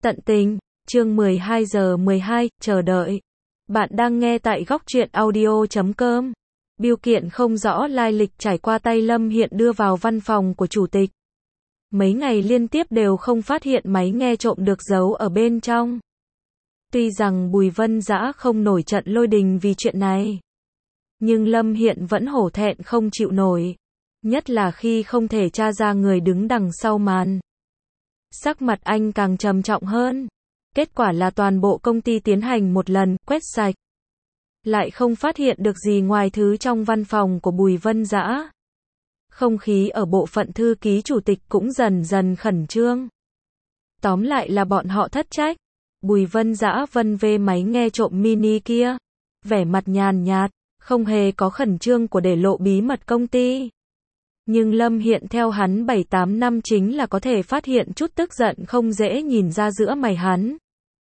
Tận tình, chương 12 giờ 12, chờ đợi. Bạn đang nghe tại góc truyện audio.com. Bưu kiện không rõ lai lịch trải qua tay Lâm Hiện đưa vào văn phòng của chủ tịch. Mấy ngày liên tiếp đều không phát hiện máy nghe trộm được giấu ở bên trong. Tuy rằng Bùi Vân Dã không nổi trận lôi đình vì chuyện này, nhưng Lâm Hiện vẫn hổ thẹn không chịu nổi. Nhất là khi không thể tra ra người đứng đằng sau màn. Sắc mặt anh càng trầm trọng hơn. Kết quả là toàn bộ công ty tiến hành một lần quét sạch. Lại không phát hiện được gì ngoài thứ trong văn phòng của Bùi Vân Dã. Không khí ở bộ phận thư ký chủ tịch cũng dần dần khẩn trương. Tóm lại là bọn họ thất trách. Bùi Vân Dã vân vê máy nghe trộm mini kia. Vẻ mặt nhàn nhạt, không hề có khẩn trương của để lộ bí mật công ty. Nhưng Lâm Hiện theo hắn 7-8 năm chính là có thể phát hiện chút tức giận không dễ nhìn ra giữa mày hắn.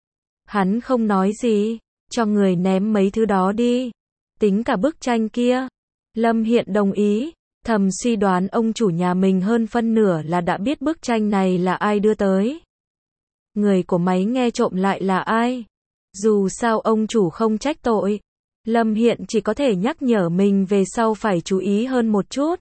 Hắn không nói gì, cho người ném mấy thứ đó đi. Tính cả bức tranh kia. Lâm Hiện đồng ý, thầm suy đoán ông chủ nhà mình hơn phân nửa là đã biết bức tranh này là ai đưa tới. Người của máy nghe trộm lại là ai? Dù sao ông chủ không trách tội. Lâm Hiện chỉ có thể nhắc nhở mình về sau phải chú ý hơn một chút.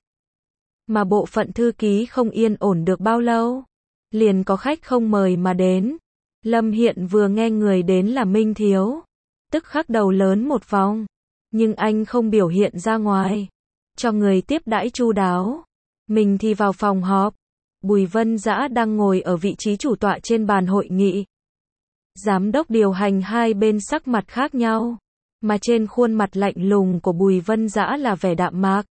Mà bộ phận thư ký không yên ổn được bao lâu. Liền có khách không mời mà đến. Lâm Hiện vừa nghe người đến là Minh Thiếu. Tức khắc đầu lớn một vòng. Nhưng anh không biểu hiện ra ngoài. Cho người tiếp đãi chu đáo. Mình thì vào phòng họp. Bùi Vân Dã đang ngồi ở vị trí chủ tọa trên bàn hội nghị. Giám đốc điều hành hai bên sắc mặt khác nhau. Mà trên khuôn mặt lạnh lùng của Bùi Vân Dã là vẻ đạm mạc.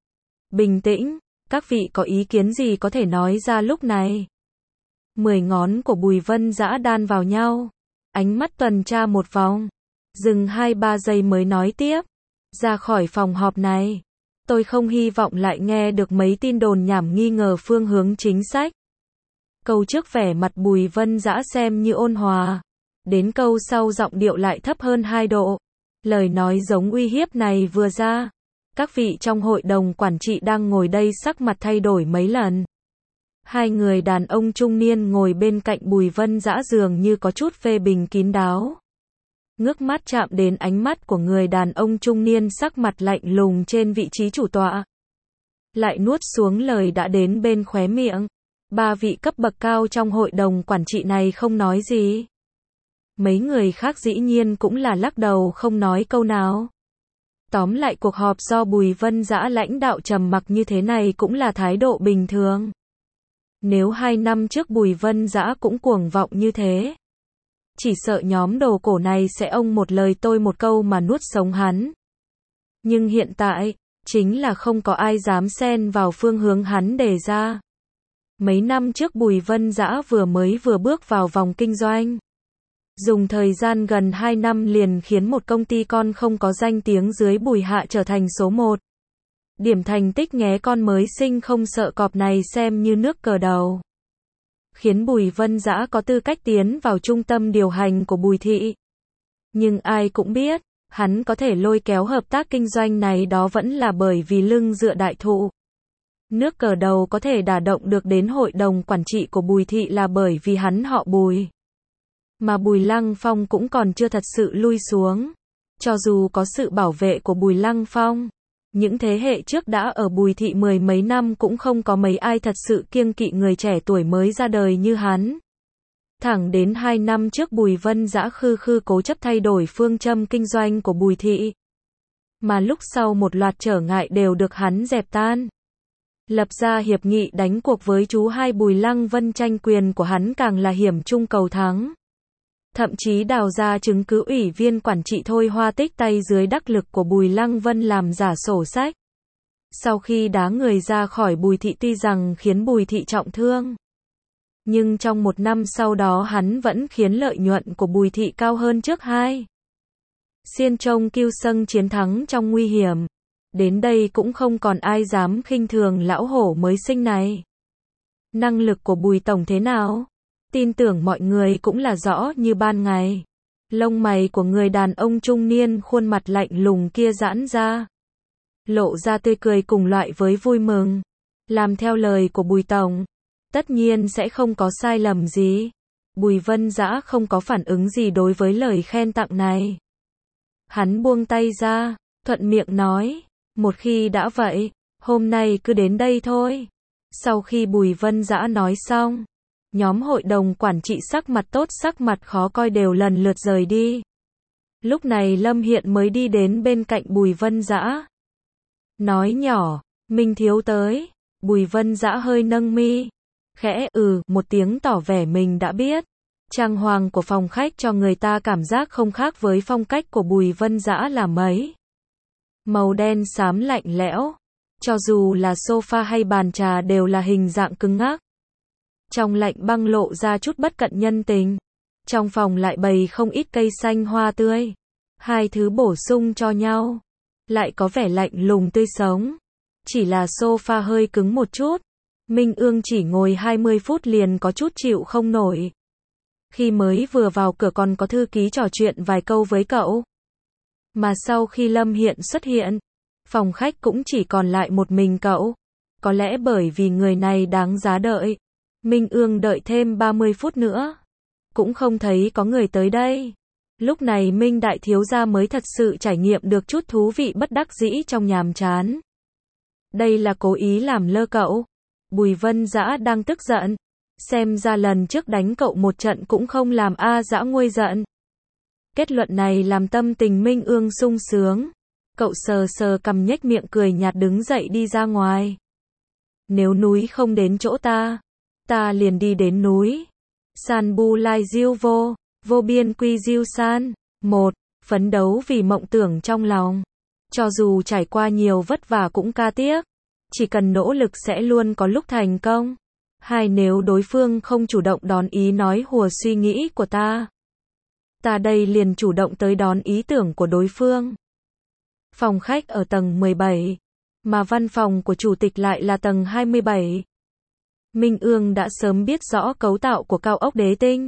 Bình tĩnh. Các vị có ý kiến gì có thể nói ra lúc này. 10 ngón của Bùi Vân Dã đan vào nhau. Ánh mắt tuần tra một vòng. Dừng 2-3 giây mới nói tiếp. Ra khỏi phòng họp này. Tôi không hy vọng lại nghe được mấy tin đồn nhảm nghi ngờ phương hướng chính sách. Câu trước vẻ mặt Bùi Vân Dã xem như ôn hòa. Đến câu sau giọng điệu lại thấp hơn 2 độ. Lời nói giống uy hiếp này vừa ra. Các vị trong hội đồng quản trị đang ngồi đây sắc mặt thay đổi mấy lần. Hai người đàn ông trung niên ngồi bên cạnh Bùi Vân Dã dường như có chút phê bình kín đáo. Ngước mắt chạm đến ánh mắt của người đàn ông trung niên sắc mặt lạnh lùng trên vị trí chủ tọa. Lại nuốt xuống lời đã đến bên khóe miệng. Ba vị cấp bậc cao trong hội đồng quản trị này không nói gì. Mấy người khác dĩ nhiên cũng là lắc đầu không nói câu nào. Tóm lại cuộc họp do Bùi Vân Dã lãnh đạo trầm mặc như thế này cũng là thái độ bình thường. Nếu 2 năm trước Bùi Vân Dã cũng cuồng vọng như thế, chỉ sợ nhóm đồ cổ này sẽ ông một lời tôi một câu mà nuốt sống hắn. Nhưng hiện tại, chính là không có ai dám xen vào phương hướng hắn đề ra. Mấy năm trước Bùi Vân Dã vừa bước vào vòng kinh doanh. Dùng thời gian gần 2 năm liền khiến một công ty con không có danh tiếng dưới Bùi Hạ trở thành số 1. Điểm thành tích nghé con mới sinh không sợ cọp này xem như nước cờ đầu. Khiến Bùi Vân Dã có tư cách tiến vào trung tâm điều hành của Bùi Thị. Nhưng ai cũng biết, hắn có thể lôi kéo hợp tác kinh doanh này đó vẫn là bởi vì lưng dựa đại thụ. Nước cờ đầu có thể đả động được đến hội đồng quản trị của Bùi Thị là bởi vì hắn họ Bùi. Mà Bùi Lăng Phong cũng còn chưa thật sự lui xuống. Cho dù có sự bảo vệ của Bùi Lăng Phong, những thế hệ trước đã ở Bùi Thị 10 mấy năm cũng không có mấy ai thật sự kiêng kỵ người trẻ tuổi mới ra đời như hắn. Thẳng đến 2 năm trước Bùi Vân Dã khư cố chấp thay đổi phương châm kinh doanh của Bùi Thị. Mà lúc sau một loạt trở ngại đều được hắn dẹp tan. Lập ra hiệp nghị đánh cuộc với chú hai Bùi Lăng Vân, tranh quyền của hắn càng là hiểm trung cầu thắng. Thậm chí đào ra chứng cứ ủy viên quản trị Thôi Hoa Tích tay dưới đắc lực của Bùi Lăng Vân làm giả sổ sách. Sau khi đá người ra khỏi Bùi Thị tuy rằng khiến Bùi Thị trọng thương. Nhưng trong 1 năm sau đó hắn vẫn khiến lợi nhuận của Bùi Thị cao hơn trước 2. Xiên Trông Kiêu Sâng chiến thắng trong nguy hiểm. Đến đây cũng không còn ai dám khinh thường lão hổ mới sinh này. Năng lực của Bùi Tổng thế nào? Tin tưởng mọi người cũng là rõ như ban ngày. Lông mày của người đàn ông trung niên khuôn mặt lạnh lùng kia giãn ra. Lộ ra tươi cười cùng loại với vui mừng. Làm theo lời của Bùi Tổng. Tất nhiên sẽ không có sai lầm gì. Bùi Vân Dã không có phản ứng gì đối với lời khen tặng này. Hắn buông tay ra, thuận miệng nói, một khi đã vậy, hôm nay cứ đến đây thôi. Sau khi Bùi Vân Dã nói xong, nhóm hội đồng quản trị sắc mặt tốt sắc mặt khó coi đều lần lượt rời đi. Lúc này Lâm Hiện mới đi đến bên cạnh Bùi Vân Dã. Nói nhỏ, Minh thiếu tới. Bùi Vân Dã hơi nâng mi, khẽ một tiếng tỏ vẻ mình đã biết. Trang hoàng của phòng khách cho người ta cảm giác không khác với phong cách của Bùi Vân Dã là mấy. Màu đen xám lạnh lẽo, cho dù là sofa hay bàn trà đều là hình dạng cứng ngắc. Trong lạnh băng lộ ra chút bất cận nhân tình. Trong phòng lại bày không ít cây xanh hoa tươi. Hai thứ bổ sung cho nhau, lại có vẻ lạnh lùng tươi sống. Chỉ là sofa hơi cứng một chút. Minh Ương chỉ ngồi 20 phút liền có chút chịu không nổi. Khi mới vừa vào cửa còn có thư ký trò chuyện vài câu với cậu. Mà sau khi Lâm Hiện xuất hiện, phòng khách cũng chỉ còn lại một mình cậu. Có lẽ bởi vì người này đáng giá đợi, Minh Ương đợi thêm 30 phút nữa. Cũng không thấy có người tới đây. Lúc này Minh Đại Thiếu Gia mới thật sự trải nghiệm được chút thú vị bất đắc dĩ trong nhàm chán. Đây là cố ý làm lơ cậu. Bùi Vân Dã đang tức giận. Xem ra lần trước đánh cậu một trận cũng không làm Dã nguôi giận. Kết luận này làm tâm tình Minh Ương sung sướng. Cậu sờ sờ cằm nhếch miệng cười nhạt đứng dậy đi ra ngoài. Nếu núi không đến chỗ ta liền đi đến núi. San bu lai diêu vô biên quy diêu san. 1. Phấn đấu vì mộng tưởng trong lòng. Cho dù trải qua nhiều vất vả cũng ca tiếc. Chỉ cần nỗ lực sẽ luôn có lúc thành công. 2. Nếu đối phương không chủ động đón ý nói hùa suy nghĩ của ta đây liền chủ động tới đón ý tưởng của đối phương. Phòng khách ở tầng 17, mà văn phòng của chủ tịch lại là tầng 27. Minh Ương đã sớm biết rõ cấu tạo của cao ốc Đế Tinh.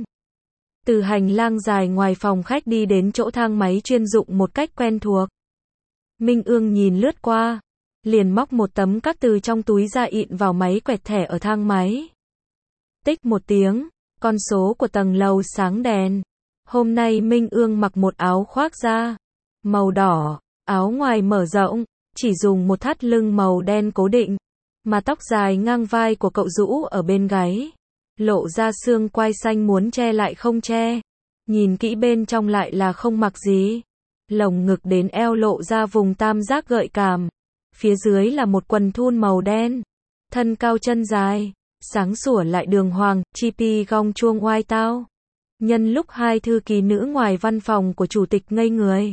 Từ hành lang dài ngoài phòng khách đi đến chỗ thang máy chuyên dụng một cách quen thuộc. Minh Ương nhìn lướt qua, liền móc một tấm các từ trong túi ra ịn vào máy quẹt thẻ ở thang máy. Tích một tiếng, con số của tầng lầu sáng đèn. Hôm nay Minh Ương mặc một áo khoác da màu đỏ, áo ngoài mở rộng, chỉ dùng một thắt lưng màu đen cố định, mà tóc dài ngang vai của cậu rũ ở bên gáy, lộ ra xương quai xanh muốn che lại không che. Nhìn kỹ bên trong lại là không mặc gì. Lồng ngực đến eo lộ ra vùng tam giác gợi cảm. Phía dưới là một quần thun màu đen. Thân cao chân dài, sáng sủa lại đường hoàng, chi pi gong chuông oai tao. Nhân lúc hai thư ký nữ ngoài văn phòng của chủ tịch ngây người,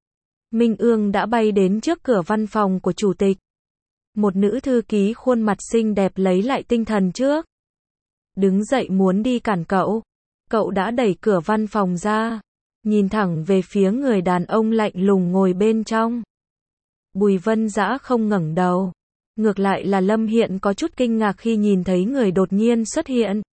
Minh Ương đã bay đến trước cửa văn phòng của chủ tịch. Một nữ thư ký khuôn mặt xinh đẹp lấy lại tinh thần trước. Đứng dậy muốn đi cản cậu. Cậu đã đẩy cửa văn phòng ra, nhìn thẳng về phía người đàn ông lạnh lùng ngồi bên trong. Bùi Vân Dã không ngẩng đầu. Ngược lại là Lâm Hiện có chút kinh ngạc khi nhìn thấy người đột nhiên xuất hiện.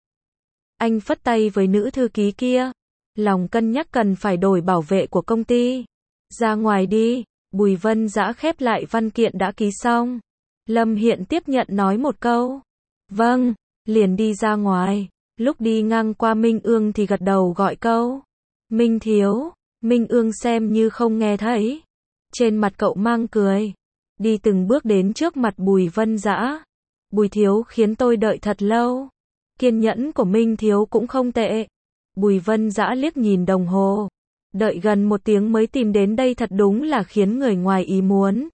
Anh phất tay với nữ thư ký kia. Lòng cân nhắc cần phải đổi bảo vệ của công ty. Ra ngoài đi. Bùi Vân Dã khép lại văn kiện đã ký xong. Lâm Hiện tiếp nhận nói một câu. Vâng, liền đi ra ngoài. Lúc đi ngang qua Minh Ương thì gật đầu gọi câu. Minh thiếu. Minh Ương xem như không nghe thấy. Trên mặt cậu mang cười. Đi từng bước đến trước mặt Bùi Vân Dã. Bùi thiếu khiến tôi đợi thật lâu. Kiên nhẫn của Minh thiếu cũng không tệ. Bùi Vân Dã liếc nhìn đồng hồ. Đợi gần 1 tiếng mới tìm đến đây thật đúng là khiến người ngoài ý muốn.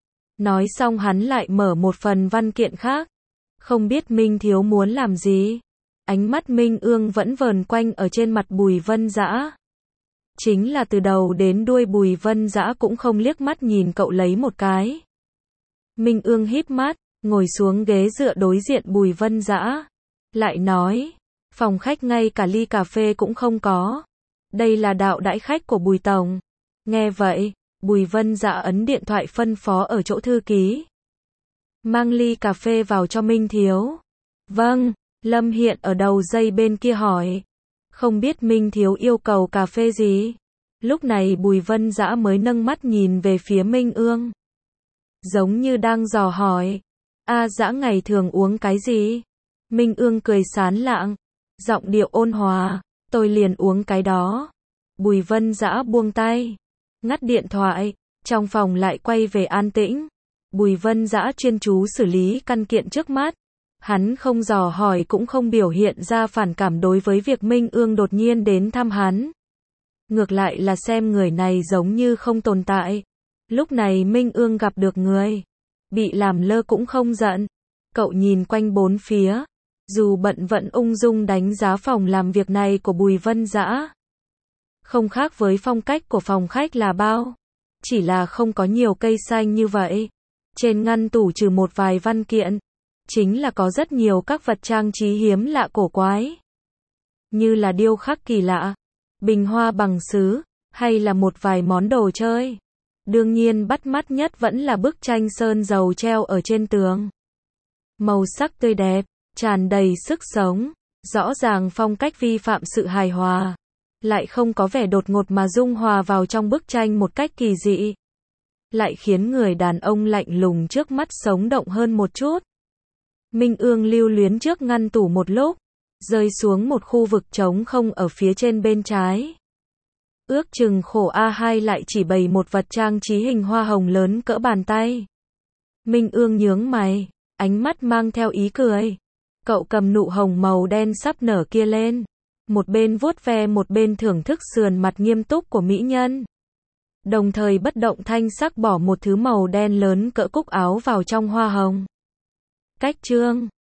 Nói xong hắn lại mở một phần văn kiện khác. Không biết Minh thiếu muốn làm gì. Ánh mắt Minh Ương vẫn vờn quanh ở trên mặt Bùi Vân Dã. Chính là từ đầu đến đuôi Bùi Vân Dã cũng không liếc mắt nhìn cậu lấy một cái. Minh Ương híp mắt, ngồi xuống ghế dựa đối diện Bùi Vân Dã. Lại nói, phòng khách ngay cả ly cà phê cũng không có. Đây là đạo đãi khách của Bùi Tổng. Nghe vậy, Bùi Vân Dã ấn điện thoại phân phó ở chỗ thư ký. Mang ly cà phê vào cho Minh thiếu. Vâng, Lâm Hiện ở đầu dây bên kia hỏi. Không biết Minh thiếu yêu cầu cà phê gì? Lúc này Bùi Vân Dã mới nâng mắt nhìn về phía Minh Ương. Giống như đang dò hỏi. Dã ngày thường uống cái gì? Minh Ương cười sán lạng. Giọng điệu ôn hòa. Tôi liền uống cái đó. Bùi Vân Dã buông tay, ngắt điện thoại, trong phòng lại quay về an tĩnh. Bùi Vân Dã chuyên chú xử lý căn kiện trước mắt. Hắn không dò hỏi cũng không biểu hiện ra phản cảm đối với việc Minh Ương đột nhiên đến thăm hắn. Ngược lại là xem người này giống như không tồn tại. Lúc này Minh Ương gặp được người, bị làm lơ cũng không giận. Cậu nhìn quanh bốn phía, dù bận vẫn ung dung đánh giá phòng làm việc này của Bùi Vân Dã. Không khác với phong cách của phòng khách là bao. Chỉ là không có nhiều cây xanh như vậy. Trên ngăn tủ trừ một vài văn kiện, chính là có rất nhiều các vật trang trí hiếm lạ cổ quái. Như là điêu khắc kỳ lạ, bình hoa bằng sứ, hay là một vài món đồ chơi. Đương nhiên bắt mắt nhất vẫn là bức tranh sơn dầu treo ở trên tường. Màu sắc tươi đẹp, tràn đầy sức sống, rõ ràng phong cách vi phạm sự hài hòa, lại không có vẻ đột ngột mà dung hòa vào trong bức tranh một cách kỳ dị. Lại khiến người đàn ông lạnh lùng trước mắt sống động hơn một chút. Minh Ương lưu luyến trước ngăn tủ một lúc, rơi xuống một khu vực trống không ở phía trên bên trái. Ước chừng khổ A2 lại chỉ bày một vật trang trí hình hoa hồng lớn cỡ bàn tay. Minh Ương nhướng mày, ánh mắt mang theo ý cười. Cậu cầm nụ hồng màu đen sắp nở kia lên, một bên vuốt ve một bên thưởng thức sườn mặt nghiêm túc của mỹ nhân. Đồng thời bất động thanh sắc bỏ một thứ màu đen lớn cỡ cúc áo vào trong hoa hồng. Cách chương